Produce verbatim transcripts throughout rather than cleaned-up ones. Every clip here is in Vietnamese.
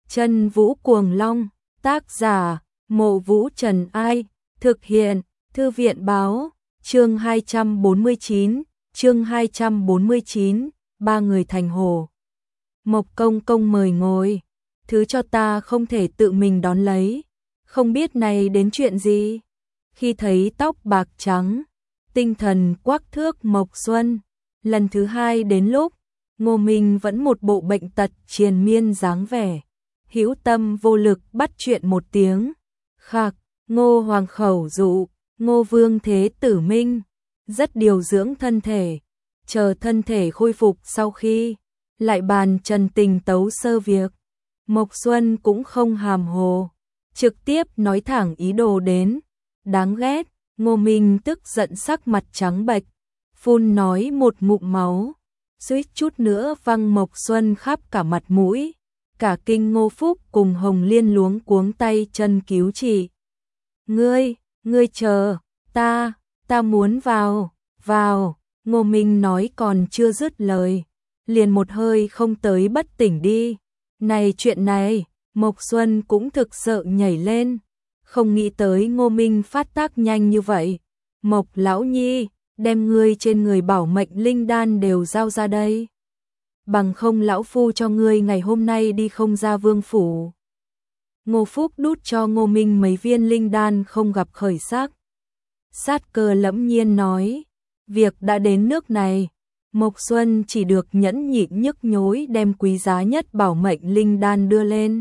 Chân Vũ Cuồng Long, tác giả, Mộ Vũ Trần Ai, thực hiện, Thư viện báo, chương hai trăm bốn mươi chín, chương hai trăm bốn mươi chín, ba người thành hồ. Mộc công công mời ngồi, thứ cho ta không thể tự mình đón lấy, không biết này đến chuyện gì. Khi thấy tóc bạc trắng, tinh thần quắc thước Mộc Xuân, lần thứ hai đến lúc, Ngô Minh vẫn một bộ bệnh tật triền miên dáng vẻ, hữu tâm vô lực bắt chuyện một tiếng. Khạc, Ngô Hoàng khẩu dụ, Ngô Vương Thế Tử Minh, rất điều dưỡng thân thể, chờ thân thể khôi phục sau khi, lại bàn trần tình tấu sơ việc. Mộc Xuân cũng không hàm hồ, trực tiếp nói thẳng ý đồ đến. Đáng ghét, Ngô Minh tức giận sắc mặt trắng bệch, phun nói một ngụm máu, suýt chút nữa văng Mộc Xuân khắp cả mặt mũi. Cả kinh Ngô Phúc cùng Hồng Liên luống cuống tay chân cứu trị. Ngươi, ngươi chờ, ta, ta muốn vào, vào, Ngô Minh nói còn chưa dứt lời, liền một hơi không tới bất tỉnh đi. Này chuyện này, Mộc Xuân cũng thực sợ nhảy lên, không nghĩ tới Ngô Minh phát tác nhanh như vậy. Mộc lão nhi, đem ngươi trên người bảo mệnh linh đan đều giao ra đây. Bằng không lão phu cho ngươi ngày hôm nay đi không ra vương phủ. Ngô Phúc đút cho Ngô Minh mấy viên linh đan không gặp khởi sắc. Sát cơ lẫm nhiên nói, việc đã đến nước này, Mộc Xuân chỉ được nhẫn nhịn nhức nhối đem quý giá nhất bảo mệnh linh đan đưa lên.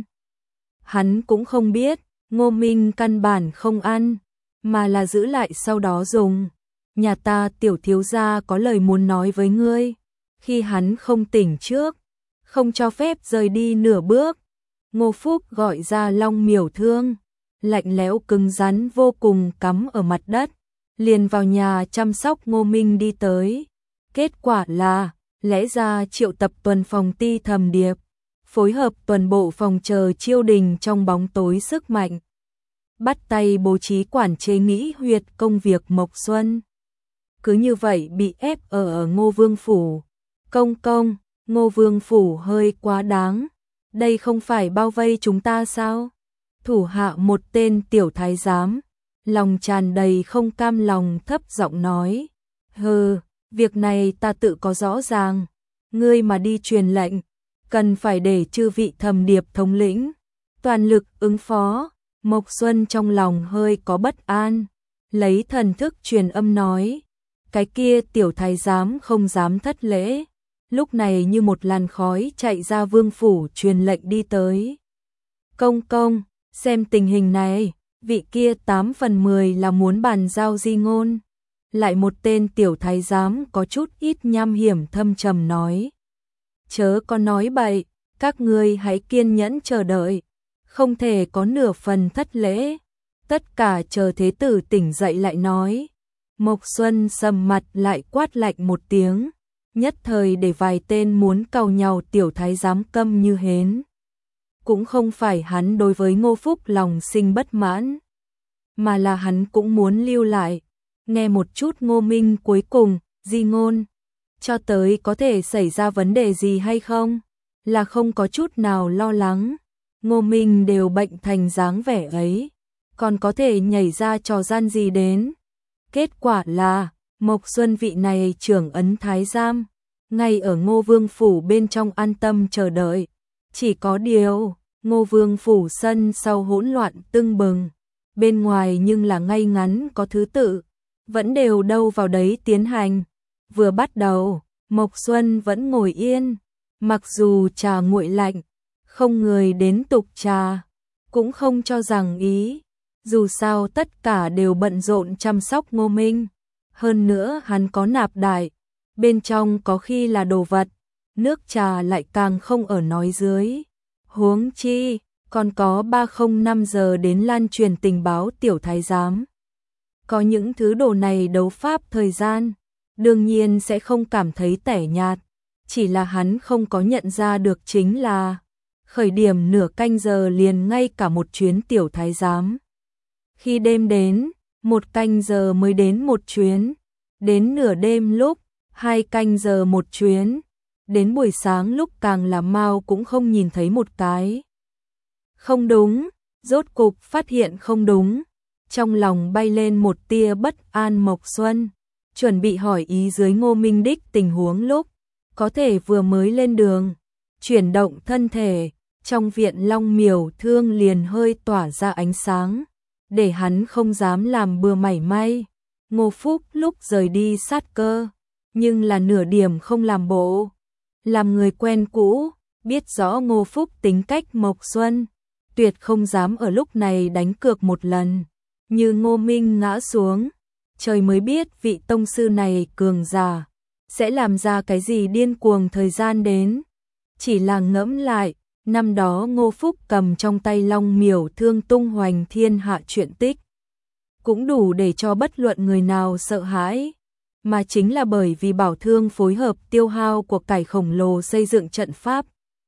Hắn cũng không biết, Ngô Minh căn bản không ăn, mà là giữ lại sau đó dùng. Nhà ta tiểu thiếu gia có lời muốn nói với ngươi. Khi hắn không tỉnh trước, không cho phép rời đi nửa bước. Ngô Phúc gọi ra Long Miểu Thương, lạnh lẽo cứng rắn vô cùng cắm ở mặt đất, liền vào nhà chăm sóc Ngô Minh đi tới. Kết quả là, lẽ ra triệu tập tuần phòng Ti Thầm Điệp, phối hợp tuần bộ phòng chờ chiêu đình trong bóng tối sức mạnh. Bắt tay bố trí quản chế nghĩ huyệt công việc Mộc Xuân. Cứ như vậy bị ép ở, ở Ngô Vương Phủ. Công công, Ngô Vương Phủ hơi quá đáng, đây không phải bao vây chúng ta sao? Thủ hạ một tên tiểu thái giám, lòng tràn đầy không cam lòng thấp giọng nói, hừ, việc này ta tự có rõ ràng, ngươi mà đi truyền lệnh, cần phải để chư vị Thầm Điệp thống lĩnh, toàn lực ứng phó. Mộc Xuân trong lòng hơi có bất an, lấy thần thức truyền âm nói, cái kia tiểu thái giám không dám thất lễ. Lúc này như một làn khói chạy ra vương phủ truyền lệnh đi tới. Công công, xem tình hình này, vị kia tám phần mười là muốn bàn giao di ngôn. Lại một tên tiểu thái giám có chút ít nham hiểm thâm trầm nói. Chớ có nói bậy, các ngươi hãy kiên nhẫn chờ đợi, không thể có nửa phần thất lễ. Tất cả chờ thế tử tỉnh dậy lại nói. Mộc Xuân sầm mặt lại quát lạnh một tiếng. Nhất thời để vài tên muốn càu nhàu tiểu thái giám câm như hến. Cũng không phải hắn đối với Ngô Phúc lòng sinh bất mãn, mà là hắn cũng muốn lưu lại, nghe một chút Ngô Minh cuối cùng, di ngôn, cho tới có thể xảy ra vấn đề gì hay không, là không có chút nào lo lắng. Ngô Minh đều bệnh thành dáng vẻ ấy, còn có thể nhảy ra trò gian gì đến. Kết quả là, Mộc Xuân vị này trưởng ấn thái giám, ngay ở Ngô Vương Phủ bên trong an tâm chờ đợi. Chỉ có điều, Ngô Vương Phủ sân sau hỗn loạn tưng bừng, bên ngoài nhưng là ngay ngắn có thứ tự, vẫn đều đâu vào đấy tiến hành. Vừa bắt đầu, Mộc Xuân vẫn ngồi yên, mặc dù trà nguội lạnh, không người đến tục trà, cũng không cho rằng ý, dù sao tất cả đều bận rộn chăm sóc Ngô Minh. Hơn nữa hắn có nạp đại, bên trong có khi là đồ vật, nước trà lại càng không ở nói dưới. Huống chi, còn có ba không năm giờ đến lan truyền tình báo tiểu thái giám. Có những thứ đồ này đấu pháp thời gian, đương nhiên sẽ không cảm thấy tẻ nhạt, chỉ là hắn không có nhận ra được chính là, khởi điểm nửa canh giờ liền ngay cả một chuyến tiểu thái giám. Khi đêm đến, một canh giờ mới đến một chuyến, đến nửa đêm lúc, hai canh giờ một chuyến, đến buổi sáng lúc càng là mau cũng không nhìn thấy một cái. Không đúng, rốt cục phát hiện không đúng. Trong lòng bay lên một tia bất an. Mộc Xuân chuẩn bị hỏi ý dưới Ngô Minh Đích tình huống lúc có thể vừa mới lên đường, chuyển động thân thể, trong viện Long Miểu Thương liền hơi tỏa ra ánh sáng, để hắn không dám làm bừa mảy may. Ngô Phúc lúc rời đi sát cơ, nhưng là nửa điểm không làm bộ, làm người quen cũ, biết rõ Ngô Phúc tính cách Mộc Xuân, tuyệt không dám ở lúc này đánh cược một lần. Như Ngô Minh ngã xuống, trời mới biết vị tông sư này cường giả sẽ làm ra cái gì điên cuồng thời gian đến. Chỉ là ngẫm lại, năm đó Ngô Phúc cầm trong tay Long Miểu Thương tung hoành thiên hạ chuyện tích, cũng đủ để cho bất luận người nào sợ hãi, mà chính là bởi vì bảo thương phối hợp tiêu hao của cải khổng lồ xây dựng trận pháp,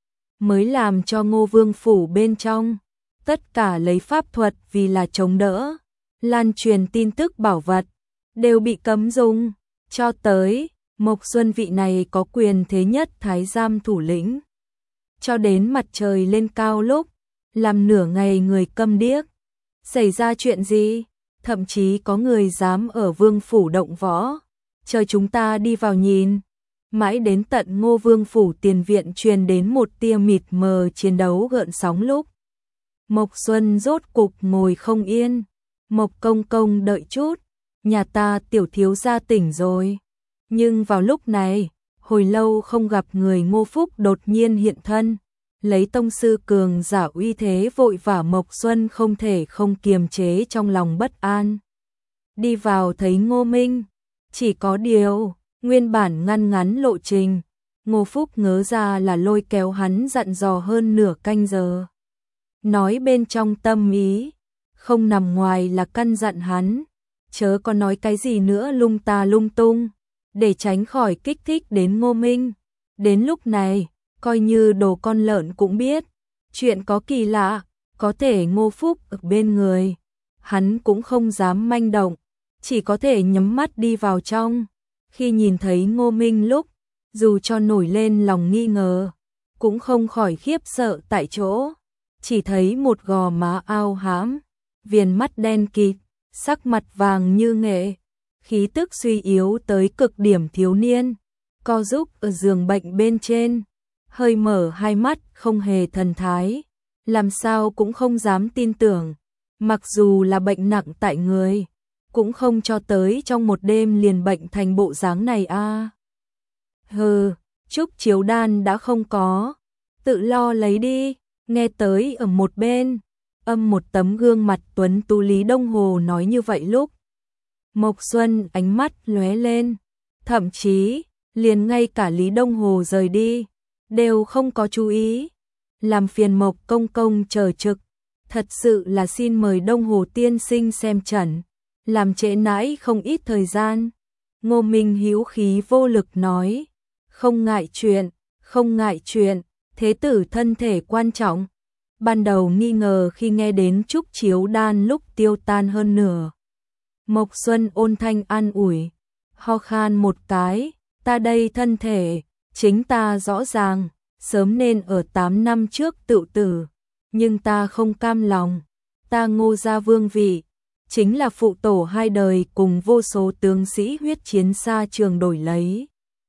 mới làm cho Ngô Vương phủ bên trong tất cả lấy pháp thuật vì là chống đỡ, lan truyền tin tức bảo vật, đều bị cấm dùng. Cho tới Mộc Xuân vị này có quyền thế nhất thái giám thủ lĩnh, cho đến mặt trời lên cao lúc, làm nửa ngày người câm điếc. Xảy ra chuyện gì? Thậm chí có người dám ở Vương phủ động võ, chờ chúng ta đi vào nhìn. Mãi đến tận Ngô Vương phủ tiền viện truyền đến một tia mịt mờ chiến đấu gợn sóng lúc, Mộc Xuân rốt cục ngồi không yên. Mộc công công đợi chút, nhà ta tiểu thiếu gia tỉnh rồi. Nhưng vào lúc này, hồi lâu không gặp người Ngô Phúc đột nhiên hiện thân, lấy tông sư cường giả uy thế vội vã. Mộc Xuân không thể không kiềm chế trong lòng bất an. Đi vào thấy Ngô Minh, chỉ có điều, nguyên bản ngăn ngắn lộ trình, Ngô Phúc ngớ ra là lôi kéo hắn dặn dò hơn nửa canh giờ. Nói bên trong tâm ý, không nằm ngoài là căn dặn hắn, chớ có nói cái gì nữa lung ta lung tung, để tránh khỏi kích thích đến Ngô Minh. Đến lúc này, coi như đồ con lợn cũng biết, chuyện có kỳ lạ, có thể Ngô Phúc ở bên người, hắn cũng không dám manh động, chỉ có thể nhắm mắt đi vào trong. Khi nhìn thấy Ngô Minh lúc, dù cho nổi lên lòng nghi ngờ, cũng không khỏi khiếp sợ tại chỗ, chỉ thấy một gò má ao hãm, viền mắt đen kịt, sắc mặt vàng như nghệ, khí tức suy yếu tới cực điểm thiếu niên, co giúp ở giường bệnh bên trên, hơi mở hai mắt không hề thần thái, làm sao cũng không dám tin tưởng, mặc dù là bệnh nặng tại người, cũng không cho tới trong một đêm liền bệnh thành bộ dáng này a. À. Hừ, Trúc Chiếu Đan đã không có, tự lo lấy đi. Nghe tới ở một bên, âm một tấm gương mặt tuấn tú Lý Đông Hồ nói như vậy lúc, Mộc Xuân ánh mắt lóe lên, thậm chí liền ngay cả Lý Đông Hồ rời đi đều không có chú ý, làm phiền Mộc công công chờ trực, thật sự là xin mời Đông Hồ tiên sinh xem trận, làm trễ nãi không ít thời gian. Ngô Minh hữu khí vô lực nói, không ngại chuyện, không ngại chuyện. Thế tử thân thể quan trọng, ban đầu nghi ngờ khi nghe đến Trúc Chiếu Đan lúc tiêu tan hơn nửa. Mộc Xuân ôn thanh an ủi, ho khan một cái, ta đây thân thể, chính ta rõ ràng, sớm nên ở tám năm trước tự tử, nhưng ta không cam lòng, ta Ngô gia vương vị, chính là phụ tổ hai đời cùng vô số tướng sĩ huyết chiến xa trường đổi lấy.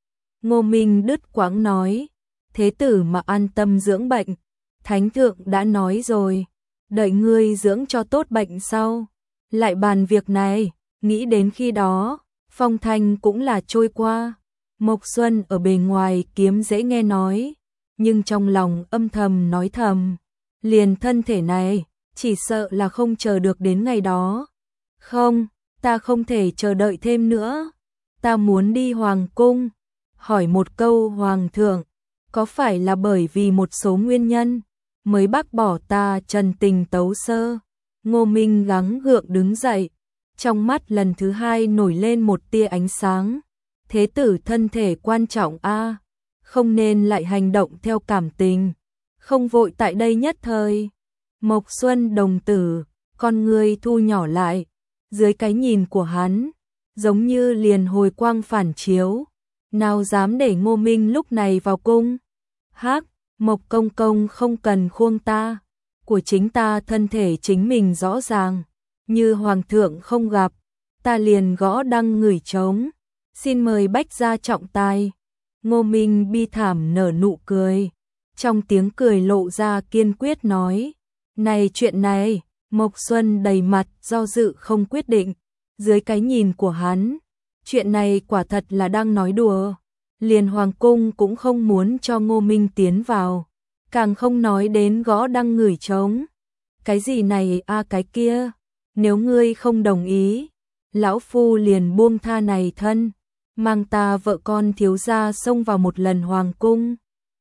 Ngô Minh đứt quãng nói, thế tử mà an tâm dưỡng bệnh, thánh thượng đã nói rồi, đợi ngươi dưỡng cho tốt bệnh sau, lại bàn việc này, nghĩ đến khi đó, phong thanh cũng là trôi qua. Mộc Xuân ở bề ngoài kiếm dễ nghe nói, nhưng trong lòng âm thầm nói thầm, liền thân thể này, chỉ sợ là không chờ được đến ngày đó. Không, ta không thể chờ đợi thêm nữa, ta muốn đi hoàng cung, hỏi một câu hoàng thượng, có phải là bởi vì một số nguyên nhân mới bác bỏ ta trần tình tấu sơ? Ngô Minh gắng gượng đứng dậy, trong mắt lần thứ hai nổi lên một tia ánh sáng. Thế tử thân thể quan trọng a, không nên lại hành động theo cảm tình, không vội tại đây nhất thời. Mộc Xuân đồng tử, con người thu nhỏ lại, dưới cái nhìn của hắn, giống như liền hồi quang phản chiếu, nào dám để Ngô Minh lúc này vào cung. Hắc, Mộc công công không cần khuông ta, của chính ta thân thể chính mình rõ ràng, như hoàng thượng không gặp, ta liền gõ đăng ngửi trống, xin mời bách gia trọng tài. Ngô Minh bi thảm nở nụ cười, trong tiếng cười lộ ra kiên quyết nói, này chuyện này, Mộc Xuân đầy mặt do dự không quyết định, dưới cái nhìn của hắn, chuyện này quả thật là đang nói đùa, liền hoàng cung cũng không muốn cho Ngô Minh tiến vào, càng không nói đến gõ đăng ngửi trống. Cái gì này a à, cái kia, nếu ngươi không đồng ý, lão phu liền buông tha này thân, mang ta vợ con thiếu gia xông vào một lần hoàng cung.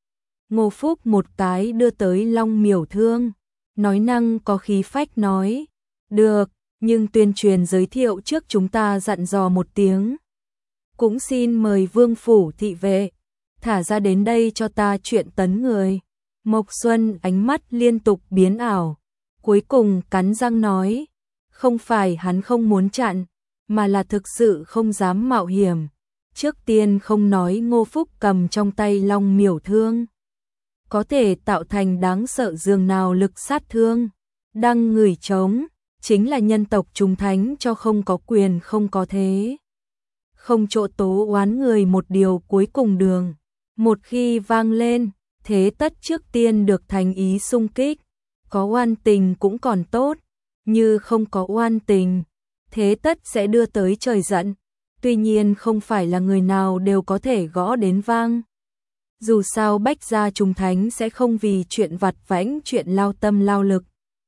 Ngô Phúc một cái đưa tới Long Miểu Thương, nói năng có khí phách nói, được, nhưng tuyên truyền giới thiệu trước chúng ta dặn dò một tiếng. Cũng xin mời vương phủ thị vệ, thả ra đến đây cho ta chuyện tấn người. Mộc Xuân ánh mắt liên tục biến ảo, cuối cùng cắn răng nói, không phải hắn không muốn chặn, mà là thực sự không dám mạo hiểm. Trước tiên không nói Ngô Phúc cầm trong tay Long Miểu Thương, có thể tạo thành đáng sợ dường nào lực sát thương, đăng ngửi trống, chính là nhân tộc trung thánh cho không có quyền không có thế. Không chỗ tố oán người một điều cuối cùng đường, một khi vang lên, thế tất trước tiên được thành ý xung kích, có oan tình cũng còn tốt, như không có oan tình, thế tất sẽ đưa tới trời giận, tuy nhiên không phải là người nào đều có thể gõ đến vang. Dù sao bách gia trung thánh sẽ không vì chuyện vặt vãnh chuyện lao tâm lao lực.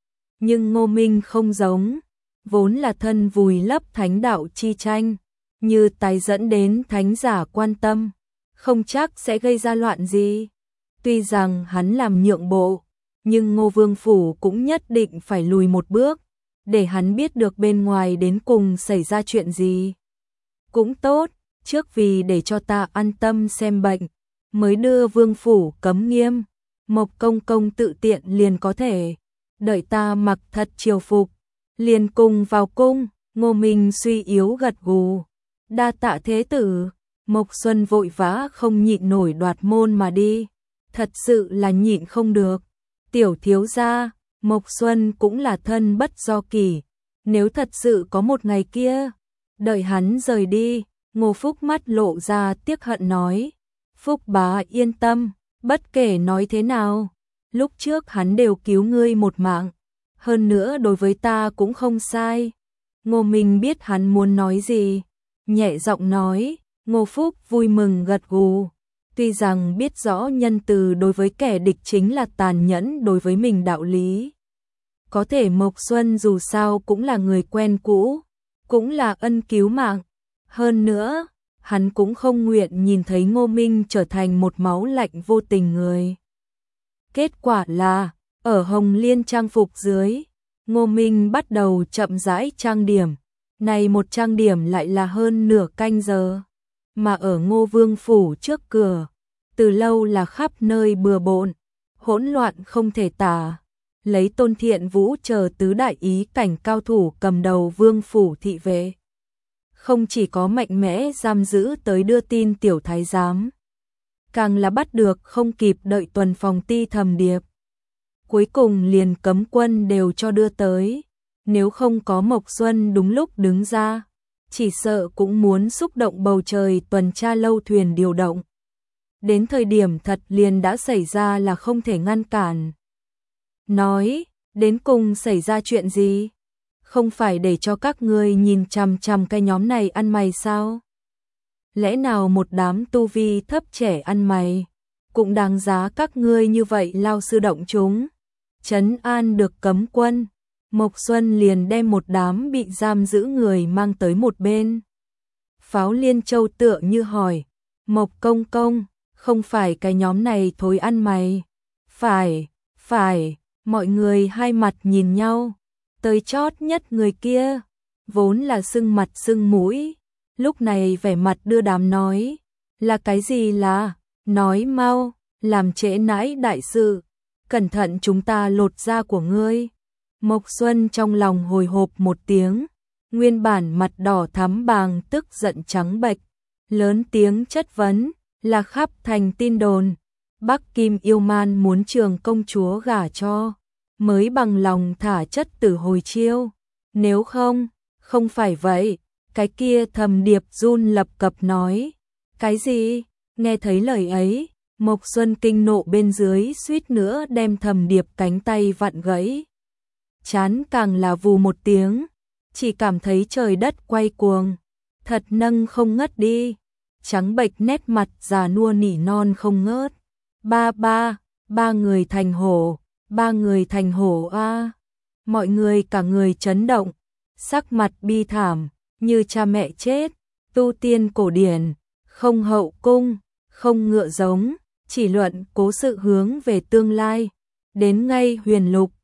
Nhưng Ngô Minh không giống, vốn là thân vùi lấp thánh đạo chi tranh, như tái dẫn đến thánh giả quan tâm, không chắc sẽ gây ra loạn gì. Tuy rằng hắn làm nhượng bộ, nhưng Ngô Vương Phủ cũng nhất định phải lùi một bước, để hắn biết được bên ngoài đến cùng xảy ra chuyện gì. Cũng tốt, trước vì để cho ta an tâm xem bệnh, mới đưa Vương Phủ cấm nghiêm, Mộc Công Công tự tiện liền có thể, đợi ta mặc thật triều phục, liền cùng vào cung. Ngô Minh suy yếu gật gù, đa tạ thế tử. Mộc Xuân vội vã không nhịn nổi đoạt môn mà đi, thật sự là nhịn không được. Tiểu thiếu gia, Mộc Xuân cũng là thân bất do kỳ, nếu thật sự có một ngày kia, đợi hắn rời đi. Ngô Phúc mắt lộ ra tiếc hận nói, Phúc bá yên tâm, bất kể nói thế nào, lúc trước hắn đều cứu ngươi một mạng, hơn nữa đối với ta cũng không sai. Ngô Minh biết hắn muốn nói gì, nhẹ giọng nói. Ngô Phúc vui mừng gật gù, tuy rằng biết rõ nhân từ đối với kẻ địch chính là tàn nhẫn đối với mình đạo lý. Có thể Mộc Xuân dù sao cũng là người quen cũ, cũng là ân cứu mạng. Hơn nữa, hắn cũng không nguyện nhìn thấy Ngô Minh trở thành một máu lạnh vô tình người. Kết quả là, ở Hồng Liên trang phục dưới, Ngô Minh bắt đầu chậm rãi trang điểm. Này một trang điểm lại là hơn nửa canh giờ. Mà ở Ngô Vương Phủ trước cửa, từ lâu là khắp nơi bừa bộn, hỗn loạn không thể tả. Lấy Tôn Thiện Vũ chờ tứ đại ý cảnh cao thủ cầm đầu Vương Phủ thị vệ. Không chỉ có mạnh mẽ giam giữ tới đưa tin tiểu thái giám, càng là bắt được không kịp đợi tuần phòng Ti Thầm Điệp. Cuối cùng liền cấm quân đều cho đưa tới, nếu không có Mộc Xuân đúng lúc đứng ra, chỉ sợ cũng muốn xúc động bầu trời tuần tra lâu thuyền điều động. Đến thời điểm thật liền đã xảy ra là không thể ngăn cản. Nói, đến cùng xảy ra chuyện gì? Không phải để cho các ngươi nhìn chằm chằm cái nhóm này ăn mày sao? Lẽ nào một đám tu vi thấp trẻ ăn mày, cũng đáng giá các ngươi như vậy lao sư động chúng? Trấn an được cấm quân, Mộc Xuân liền đem một đám bị giam giữ người mang tới một bên. Pháo Liên Châu tựa như hỏi, Mộc Công Công, không phải cái nhóm này thối ăn mày? Phải, phải, mọi người hai mặt nhìn nhau, tới chót nhất người kia, vốn là sưng mặt sưng mũi, lúc này vẻ mặt đưa đám nói, là cái gì là, nói mau, làm trễ nãi đại sự, cẩn thận chúng ta lột da của ngươi. Mộc Xuân trong lòng hồi hộp một tiếng, nguyên bản mặt đỏ thắm bàng tức giận trắng bệch, lớn tiếng chất vấn, là khắp thành tin đồn, Bắc Kim Yêu Man muốn Trường công chúa gả cho mới bằng lòng thả chất tử hồi chiêu. Nếu không, không phải vậy, cái kia Thẩm Điệp run lập cập nói. Cái gì? Nghe thấy lời ấy, Mộc Xuân kinh nộ bên dưới suýt nữa đem Thẩm Điệp cánh tay vặn gãy. Chán càng là vù một tiếng, chỉ cảm thấy trời đất quay cuồng, thật nâng không ngất đi. Trắng bệch nét mặt già nua nỉ non không ngớt. Ba ba, ba người thành hổ, ba người thành hổ a. Mọi người cả người chấn động, sắc mặt bi thảm, như cha mẹ chết, tu tiên cổ điển, không hậu cung, không ngựa giống, chỉ luận cố sự hướng về tương lai. Đến ngay huyền lục,